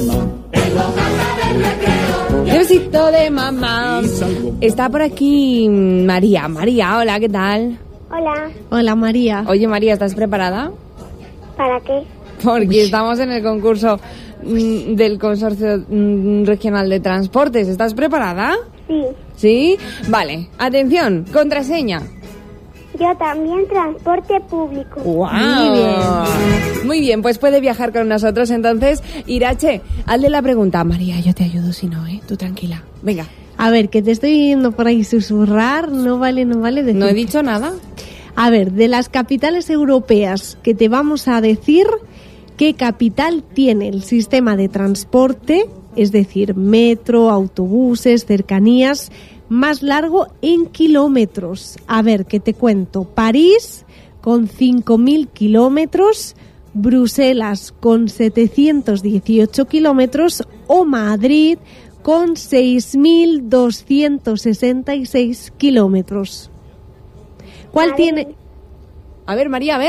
[SPEAKER 5] Besito de mamá. Está por aquí María. María, hola, ¿qué tal?
[SPEAKER 3] Hola.
[SPEAKER 21] Hola, María.
[SPEAKER 5] Oye, María, ¿estás preparada?
[SPEAKER 3] ¿Para qué?
[SPEAKER 5] Porque estamos en el concurso mm, del Consorcio mm, Regional de Transportes. ¿Estás preparada?
[SPEAKER 3] Sí.
[SPEAKER 5] ¿Sí? Vale. Atención, contraseña.
[SPEAKER 3] Yo también transporte público.
[SPEAKER 5] ¡Wow! Muy bien. Muy bien, pues puede viajar con nosotros. Entonces, Irache, hazle la pregunta. María, yo te ayudo si no, ¿eh? Tú tranquila. Venga.
[SPEAKER 21] A ver, que te estoy viendo por ahí susurrar. No vale, no vale decir.
[SPEAKER 5] No he dicho nada.
[SPEAKER 21] A ver, de las capitales europeas que te vamos a decir, ¿qué capital tiene el sistema de transporte, es decir, metro, autobuses, cercanías, más largo en kilómetros? A ver, que te cuento. París, con cinco mil kilómetros, Bruselas, con setecientos dieciocho kilómetros, o Madrid, con seis mil doscientos sesenta y seis kilómetros. ¿Cuál
[SPEAKER 3] Madrid.
[SPEAKER 21] tiene...?
[SPEAKER 5] A ver, María, a ver.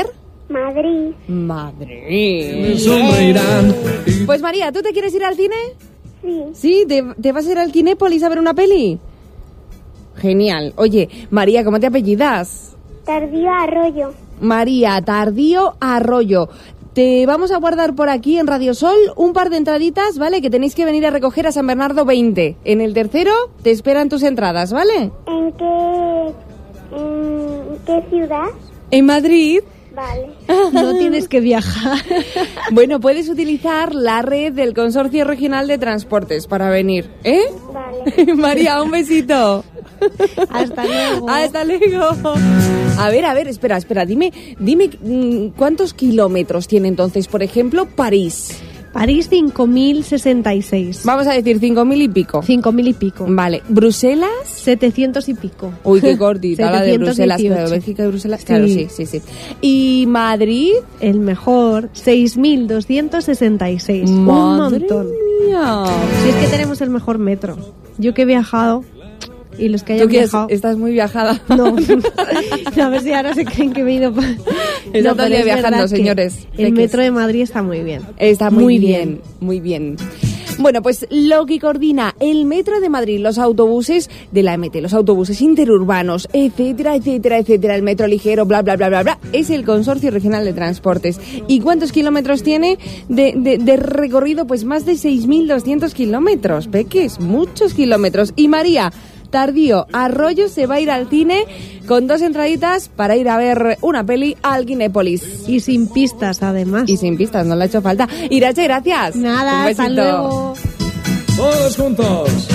[SPEAKER 3] Madrid.
[SPEAKER 5] Madrid.
[SPEAKER 8] Sonreirán.
[SPEAKER 5] Pues María, ¿tú te quieres ir al cine?
[SPEAKER 3] Sí.
[SPEAKER 5] ¿Sí? ¿Te, te vas a ir al Kinépolis a ver una peli? Genial. Oye, María, ¿cómo te apellidas?
[SPEAKER 3] Tardío Arroyo.
[SPEAKER 5] María Tardío Arroyo. Te vamos a guardar por aquí en Radio Sol un par de entraditas, ¿vale? Que tenéis que venir a recoger a San Bernardo veinte. En el tercero te esperan tus entradas, ¿vale?
[SPEAKER 3] ¿En qué, en qué ciudad?
[SPEAKER 5] En Madrid.
[SPEAKER 3] Vale.
[SPEAKER 21] No tienes que viajar.
[SPEAKER 5] Bueno, puedes utilizar la red del Consorcio Regional de Transportes para venir, ¿eh?
[SPEAKER 3] Vale.
[SPEAKER 5] María, un besito.
[SPEAKER 21] Hasta luego.
[SPEAKER 5] Hasta luego. A ver, a ver, espera, espera, dime, dime mm, ¿cuántos kilómetros tiene entonces, por ejemplo, París?
[SPEAKER 21] París cinco mil sesenta y seis.
[SPEAKER 5] Vamos a decir cinco mil y pico.
[SPEAKER 21] cinco mil y pico.
[SPEAKER 5] Vale. ¿Bruselas?
[SPEAKER 21] setecientos y pico.
[SPEAKER 5] Uy, qué cortita la de Bruselas.
[SPEAKER 21] setecientos dieciocho.
[SPEAKER 5] Pero Bélgica y Bruselas.
[SPEAKER 21] Sí.
[SPEAKER 5] Claro, sí, sí, sí. ¿Y Madrid?
[SPEAKER 21] El mejor, seis mil doscientos sesenta y seis. Un
[SPEAKER 5] Madre
[SPEAKER 21] montón.
[SPEAKER 5] mía.
[SPEAKER 21] Si es que tenemos el mejor metro. Yo que he viajado, y los que hayan
[SPEAKER 5] ¿Tú qué es?
[SPEAKER 21] viajado...
[SPEAKER 5] Estás muy viajada.
[SPEAKER 21] No. A ver si ahora se creen que me he ido... Pa...
[SPEAKER 5] Está
[SPEAKER 21] No,
[SPEAKER 5] todo el
[SPEAKER 21] pero
[SPEAKER 5] día
[SPEAKER 21] es
[SPEAKER 5] viajando,
[SPEAKER 21] verdad que
[SPEAKER 5] señores.
[SPEAKER 21] El metro de Madrid está muy bien.
[SPEAKER 5] Está muy,
[SPEAKER 21] Muy
[SPEAKER 5] bien,
[SPEAKER 21] bien.
[SPEAKER 5] muy bien. Bueno, pues lo que coordina el Metro de Madrid, los autobuses de la M T, los autobuses interurbanos, etcétera, etcétera, etcétera, el metro ligero, bla, bla, bla, bla, bla, es el Consorcio Regional de Transportes. ¿Y cuántos kilómetros tiene de, de, de recorrido? Pues más de seis mil doscientos kilómetros, peques, muchos kilómetros. Y María Tardío Arroyo se va a ir al cine con dos entraditas para ir a ver una peli al Kinépolis.
[SPEAKER 21] Y sin pistas, además.
[SPEAKER 5] Y sin pistas, no le ha hecho falta. Irache, gracias.
[SPEAKER 21] Nada,
[SPEAKER 5] Un besito.
[SPEAKER 21] hasta luego.
[SPEAKER 8] Todos juntos.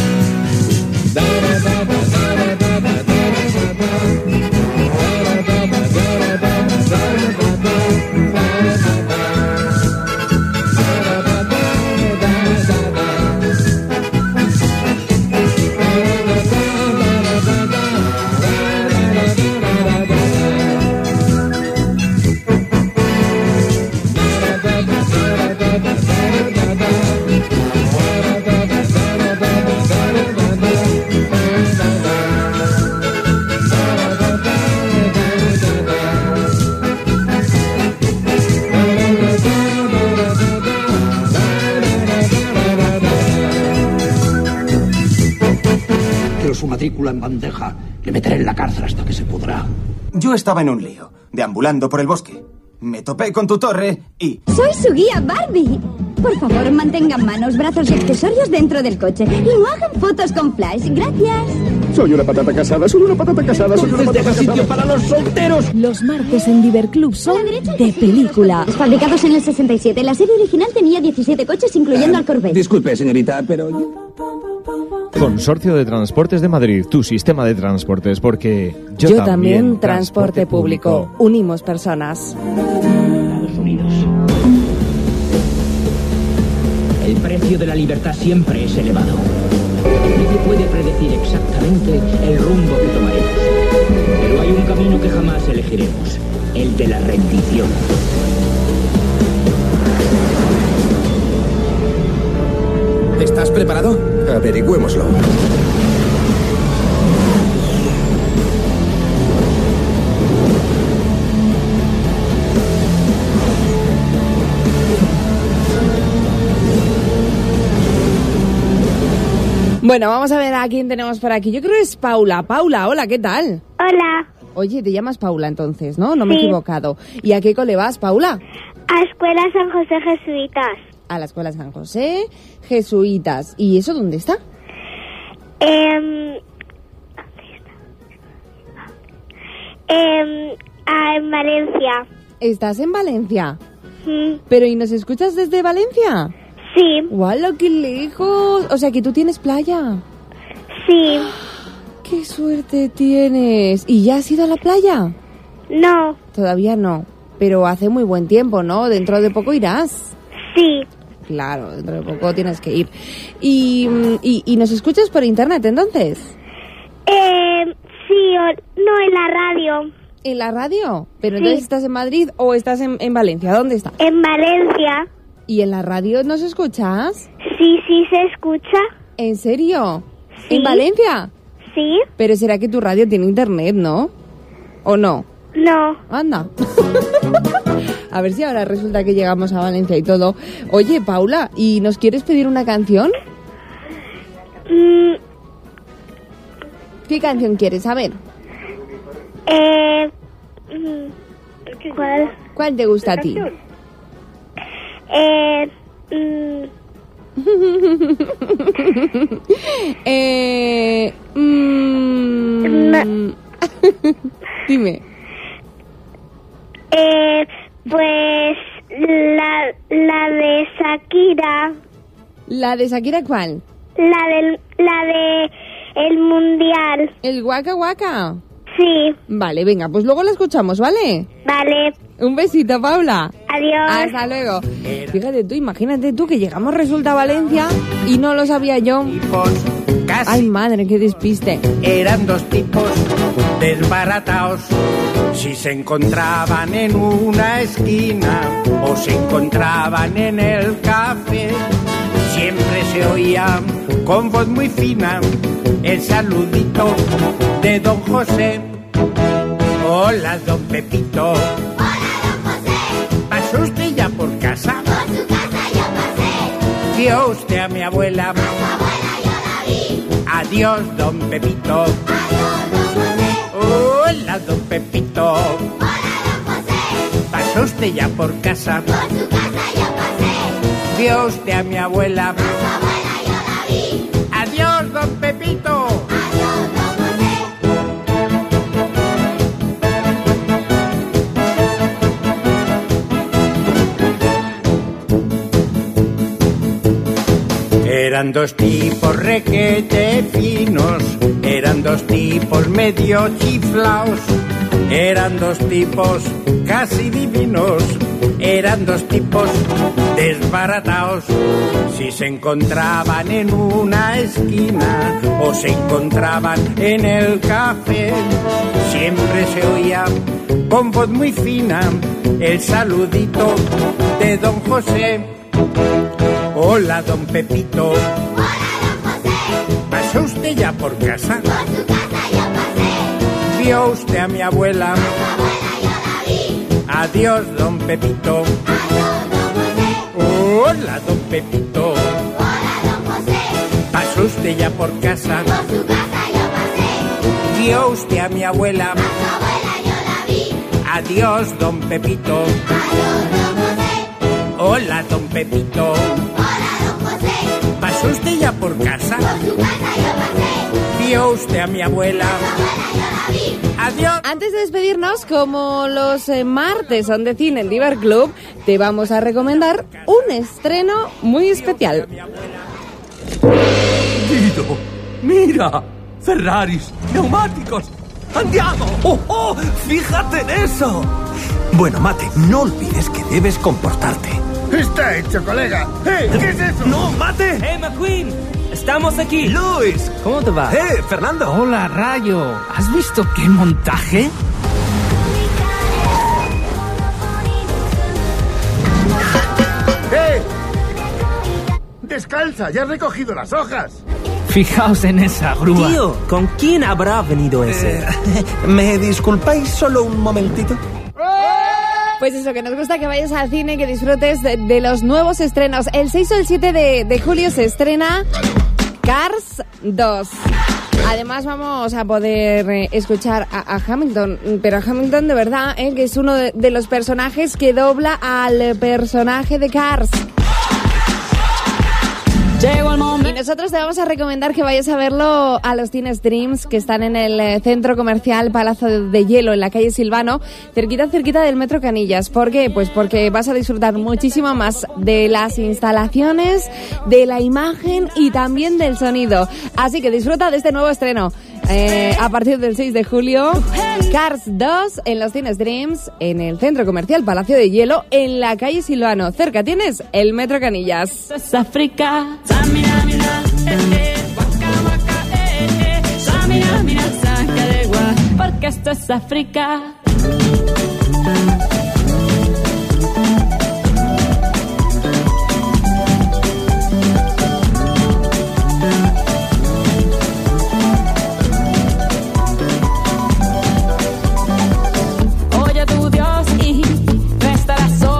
[SPEAKER 7] Su matrícula en bandeja. Le meteré en la cárcel hasta que se pudra.
[SPEAKER 22] Yo estaba en un lío, deambulando por el bosque. Me topé con tu torre y...
[SPEAKER 23] Soy su guía, Barbie. Por favor, mantengan manos, brazos y accesorios dentro del coche. Y no hagan fotos con flash. Gracias.
[SPEAKER 22] Soy una patata casada, soy una patata casada, soy una patata casada.
[SPEAKER 7] para los solteros.
[SPEAKER 2] Los martes en Diverclub son de película.
[SPEAKER 23] Fabricados en el sesenta y siete. La serie original tenía diecisiete coches, incluyendo al Corvette.
[SPEAKER 7] Disculpe, señorita, pero...
[SPEAKER 11] Consorcio de Transportes de Madrid, tu sistema de transportes, porque yo,
[SPEAKER 5] Yo también, transporte público. Unimos personas.
[SPEAKER 18] Estados Unidos. El precio de la libertad siempre es elevado. Nadie puede predecir exactamente el rumbo que tomaremos. Pero hay un camino que jamás elegiremos, el de la rendición.
[SPEAKER 15] ¿Estás preparado? Averigüémoslo.
[SPEAKER 5] Bueno, vamos a ver a quién tenemos por aquí. Yo creo que es Paula. Paula, hola, ¿qué tal?
[SPEAKER 3] Hola.
[SPEAKER 5] Oye, te llamas Paula entonces, ¿no? No me he
[SPEAKER 3] Sí.
[SPEAKER 5] equivocado. ¿Y a qué cole vas, Paula?
[SPEAKER 3] A Escuela San José Jesuitas.
[SPEAKER 5] A la Escuela San José, Jesuitas. ¿Y eso dónde está?
[SPEAKER 3] Eh, eh, ah, en Valencia.
[SPEAKER 5] ¿Estás en Valencia?
[SPEAKER 3] Mm,
[SPEAKER 5] ¿Pero y nos escuchas desde Valencia?
[SPEAKER 3] Sí.
[SPEAKER 5] ¡Wala, qué lejos! O sea, que tú tienes playa.
[SPEAKER 3] Sí.
[SPEAKER 5] ¡Qué suerte tienes! ¿Y ya has ido a la playa?
[SPEAKER 3] No.
[SPEAKER 5] Todavía no. Pero hace muy buen tiempo, ¿no? Dentro de poco irás.
[SPEAKER 3] Sí.
[SPEAKER 5] Claro, dentro de poco tienes que ir. ¿Y, y, y nos escuchas por internet entonces?
[SPEAKER 3] Eh, sí, o, no, en la radio.
[SPEAKER 5] ¿En la radio? ¿Pero
[SPEAKER 3] Sí.
[SPEAKER 5] entonces estás en Madrid o estás en, en Valencia? ¿Dónde estás?
[SPEAKER 3] En Valencia.
[SPEAKER 5] ¿Y en la radio nos escuchas?
[SPEAKER 3] Sí, sí se escucha.
[SPEAKER 5] ¿En serio?
[SPEAKER 3] Sí.
[SPEAKER 5] ¿En Valencia?
[SPEAKER 3] Sí.
[SPEAKER 5] Pero será que tu radio tiene internet, ¿no? ¿O no?
[SPEAKER 3] No.
[SPEAKER 5] Anda. A ver si ahora resulta que llegamos a Valencia y todo. Oye, Paula, ¿y nos quieres pedir una canción?
[SPEAKER 3] Mm.
[SPEAKER 5] ¿Qué canción quieres? A ver.
[SPEAKER 3] Eh, ¿Cuál?
[SPEAKER 5] ¿Cuál te gusta a ti?
[SPEAKER 3] Eh, mm.
[SPEAKER 5] eh, mm, dime.
[SPEAKER 3] Eh, pues la, la de Shakira.
[SPEAKER 5] ¿La de Shakira cuál?
[SPEAKER 3] La del, la de el mundial.
[SPEAKER 5] ¿El Waka Waka?
[SPEAKER 3] Sí.
[SPEAKER 5] Vale, venga, pues luego la escuchamos, ¿vale?
[SPEAKER 3] Vale.
[SPEAKER 5] Un besito, Paula.
[SPEAKER 3] Adiós.
[SPEAKER 5] Hasta luego. Fíjate tú, imagínate tú que llegamos resulta a Valencia y no lo sabía yo. Ay, madre, qué despiste.
[SPEAKER 19] Eran dos tipos desbaratados. Si se encontraban en una esquina o se encontraban en el café, siempre se oía con voz muy fina el saludito de don José. Hola, don Pepito.
[SPEAKER 14] Hola, don José.
[SPEAKER 19] ¿Pasó usted ya por casa?
[SPEAKER 14] Por su casa yo pasé.
[SPEAKER 19] ¿Vio usted a mi abuela?
[SPEAKER 14] A su abuela yo la vi.
[SPEAKER 19] Adiós, don Pepito.
[SPEAKER 14] Adiós, don José.
[SPEAKER 19] Hola, don Pepito.
[SPEAKER 14] Hola, don José.
[SPEAKER 19] ¿Pasó usted ya por casa?
[SPEAKER 14] Por su casa yo pasé.
[SPEAKER 19] ¿Vio usted a mi abuela?
[SPEAKER 14] A su abuela yo la vi.
[SPEAKER 19] Adiós, don Pepito.
[SPEAKER 14] Adiós, don
[SPEAKER 19] Eran dos tipos requete finos, eran dos tipos medio chiflaos, eran dos tipos casi divinos, eran dos tipos desbarataos. Si se encontraban en una esquina o se encontraban en el café, siempre se oía con voz muy fina el saludito de don José. Hola, don Pepito.
[SPEAKER 14] Hola, don José.
[SPEAKER 19] ¿Pasó usted ya por casa?
[SPEAKER 14] Por su casa yo pasé.
[SPEAKER 19] ¿Vio usted a mi abuela?
[SPEAKER 14] A su abuela yo la vi.
[SPEAKER 19] Adiós, don Pepito.
[SPEAKER 14] Adiós, don José.
[SPEAKER 19] Hola, don Pepito.
[SPEAKER 14] Hola, don José.
[SPEAKER 19] ¿Pasó usted ya por casa?
[SPEAKER 14] Por su casa yo pasé.
[SPEAKER 19] ¿Vio usted a mi abuela?
[SPEAKER 14] A su abuela yo la vi.
[SPEAKER 19] Adiós, don Pepito.
[SPEAKER 14] Adiós, don José.
[SPEAKER 19] Hola, don Pepito.
[SPEAKER 14] Hola, don José.
[SPEAKER 19] ¿Pasó usted ya por casa?
[SPEAKER 14] Por su casa yo pasé.
[SPEAKER 19] ¿Vio usted a mi abuela?
[SPEAKER 14] A su abuela yo la vi.
[SPEAKER 5] Adiós. Antes de despedirnos, como los eh, martes son de cine en Diver Club, te vamos a recomendar un estreno muy especial.
[SPEAKER 8] Guido, mira, Ferraris, neumáticos, andiamo. ¡Oh, oh! ¡Fíjate en eso! Bueno, Mate, no olvides que debes comportarte.
[SPEAKER 22] Está hecho, colega. ¡Eh! ¿Qué es eso?
[SPEAKER 8] ¡No, Mate!
[SPEAKER 1] ¡Hey, McQueen! ¡Estamos aquí!
[SPEAKER 8] ¡Luis!
[SPEAKER 1] ¿Cómo te va?
[SPEAKER 8] ¡Eh, Fernando!
[SPEAKER 1] Hola, Rayo. ¿Has visto qué montaje?
[SPEAKER 22] ¡Eh! ¡Descalza! ¡Ya has recogido las hojas!
[SPEAKER 1] Fijaos en esa grúa.
[SPEAKER 8] Tío, ¿con quién habrá venido ese? Eh, ¿Me disculpáis solo un momentito?
[SPEAKER 5] Pues eso, que nos gusta que vayas al cine, que disfrutes de, de los nuevos estrenos. El seis o el siete de, de julio se estrena Cars dos. Además vamos a poder eh, escuchar a, a Hamilton, pero a Hamilton de verdad, eh, que es uno de, de los personajes que dobla al personaje de Cars. Y nosotros te vamos a recomendar que vayas a verlo a los Cines Dreams, que están en el eh, centro comercial Palacio de Hielo, en la calle Silvano, cerquita, cerquita del Metro Canillas. ¿Por qué? Pues porque vas a disfrutar muchísimo más de las instalaciones, de la imagen y también del sonido. Así que disfruta de este nuevo estreno. Eh, a partir del seis de julio, Cars dos en los Cines Dreams, en el centro comercial Palacio de Hielo, en la calle Silvano. Cerca tienes el Metro Canillas.
[SPEAKER 20] Es África. Samina, mira, eh, eh, waka, waka, eh, eh. Samina, mira, saca de gua, porque esto es África. Oye tu Dios y no estarás solo.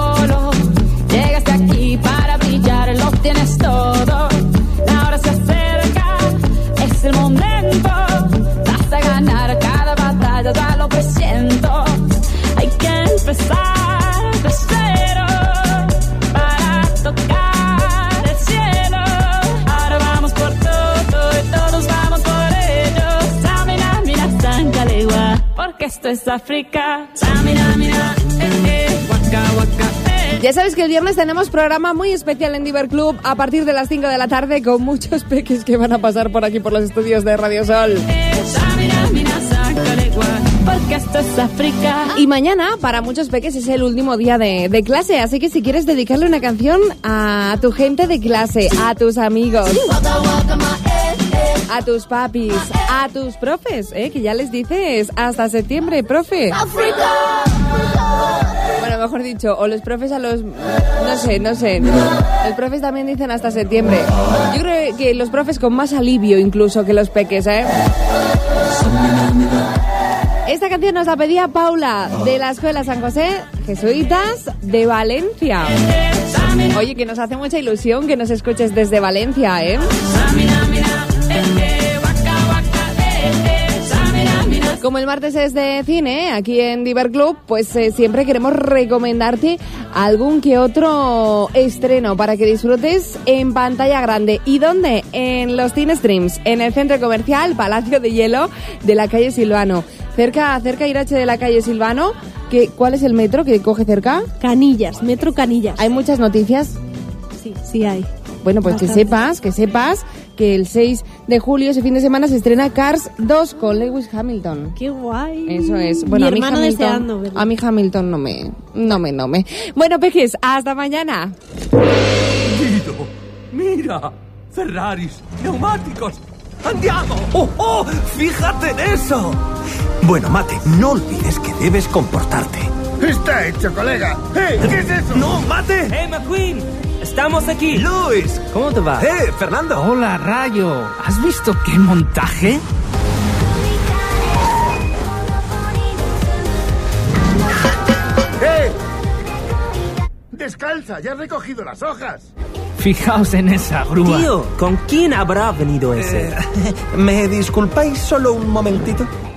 [SPEAKER 20] porque esto es África. Mira, mira, eh, eh, waka, waka, eh.
[SPEAKER 5] Ya sabes que el viernes tenemos programa muy especial en Diver Club a partir de las cinco de la tarde con muchos peques que van a pasar por aquí por los estudios de Radio Sol.
[SPEAKER 20] Porque esto es África.
[SPEAKER 5] Y mañana, para muchos peques, es el último día de, de clase, así que si quieres dedicarle una canción a tu gente de clase, a tus amigos, a tus papis, a tus profes, ¿eh? Que ya les dices hasta septiembre, profe. Bueno, mejor dicho, o los profes a los... No sé, no sé. Los profes también dicen hasta septiembre. Yo creo que los profes con más alivio incluso que los peques, ¿eh? Esta canción nos la pedía Paula, de la Escuela San José Jesuitas de Valencia. Oye, que nos hace mucha ilusión que nos escuches desde Valencia, ¿eh? Como el martes es de cine, aquí en Diver Club, pues eh, siempre queremos recomendarte algún que otro estreno para que disfrutes en pantalla grande. ¿Y dónde? En los Cine Streams, en el centro comercial Palacio de Hielo de la calle Silvano. Cerca, cerca Irache de la calle Silvano. Que, ¿cuál es el metro que coge cerca?
[SPEAKER 21] Canillas, metro Canillas.
[SPEAKER 5] ¿Hay muchas noticias?
[SPEAKER 21] Sí, sí hay.
[SPEAKER 5] Bueno, pues Bastante. que sepas, que sepas que el seis de julio, ese fin de semana, se estrena Cars dos con Lewis Hamilton.
[SPEAKER 21] ¡Qué guay!
[SPEAKER 5] Eso es. Bueno,
[SPEAKER 21] Mi
[SPEAKER 5] a
[SPEAKER 21] hermano
[SPEAKER 5] mí Hamilton,
[SPEAKER 21] deseando verlo.
[SPEAKER 5] A mí Hamilton no me, no me, no me. Bueno, pejes, hasta mañana.
[SPEAKER 8] Guido, mira, Ferraris, neumáticos. ¡Andiamo! ¡Oh, oh! ¡Fíjate en eso! Bueno, Mate, no olvides que debes comportarte.
[SPEAKER 19] Está hecho, colega. ¡Eh! ¿Qué es eso?
[SPEAKER 8] ¡No, Mate!
[SPEAKER 1] ¡Hey, McQueen! ¡Estamos aquí!
[SPEAKER 8] ¡Luis!
[SPEAKER 1] ¿Cómo te va?
[SPEAKER 8] ¡Eh, Fernando!
[SPEAKER 1] Hola, Rayo. ¿Has visto qué montaje?
[SPEAKER 19] ¡Eh! ¡Descalza! ¡Ya has recogido las hojas!
[SPEAKER 1] Fijaos en esa grúa.
[SPEAKER 4] Tío, ¿con quién habrá venido ese?
[SPEAKER 8] Eh, ¿Me disculpáis solo un momentito?